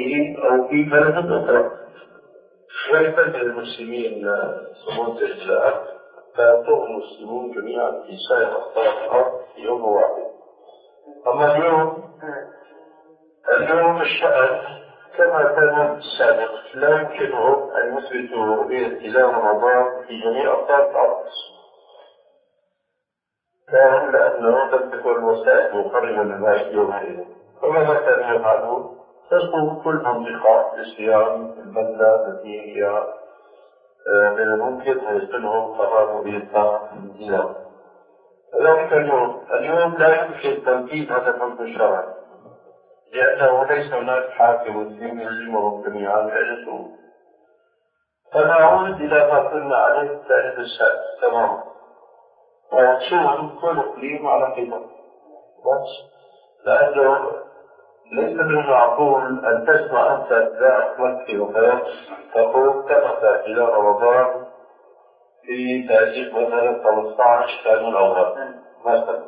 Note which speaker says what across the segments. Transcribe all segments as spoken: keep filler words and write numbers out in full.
Speaker 1: بلده أو في بلد أخرى. ويبدل المسلمين صمود الإجلاء فيطوف المسلمون جميعا في سائر أقطار الأرض في يوم واحد. أما اليوم اليوم الشأن كما كان السابق لا يمكنهم أن يثبتوا رؤية هلال رمضان في جميع أقطار الأرض، لأنه لم تكن الوسائل مقربة لذلك يومئذ. فماذا كانوا يفعلون؟ تصوم كل منطقة بصيام البلدة التي هي من الممكن أن يصلهم قرار رؤيتها الهلال. ذلك اليوم اليوم لا يمكن تنفيذ هذا الحكم الشرعي لأنه ليس هناك حاكم مسلم يلزمهم جميعا بأن. فنعود إلى ما كنا عليه في الثالث السادس تماما، وتصوم كل إقليم على حدة بس، لأنه ليس من المعقول أن تسمع أنت ذات مكي وفاس تقول ثبت إلى رمضان في تاريخ مثلا خمسة عشر كان الأول مثلا،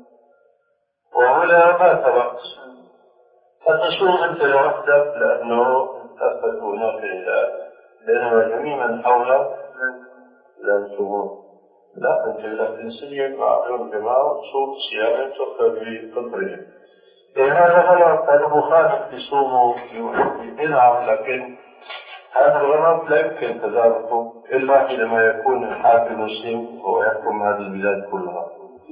Speaker 1: وهنا ما ثبت، فتصوم أنت لوحدك لأنه أثبت هناك هلال، لأنه جميع من حولك لا يصومون. لا أنت إذا تنسلم مع الجماعة وتصوم صيام تخرج بفطرهم. هذا غلط، هذا مخالف يصوموا ينعم، لكن هذا الغلط لا يمكن تداركه إلا حينما يكون الحاكم مسلم ويحكم هذه البلاد كلها.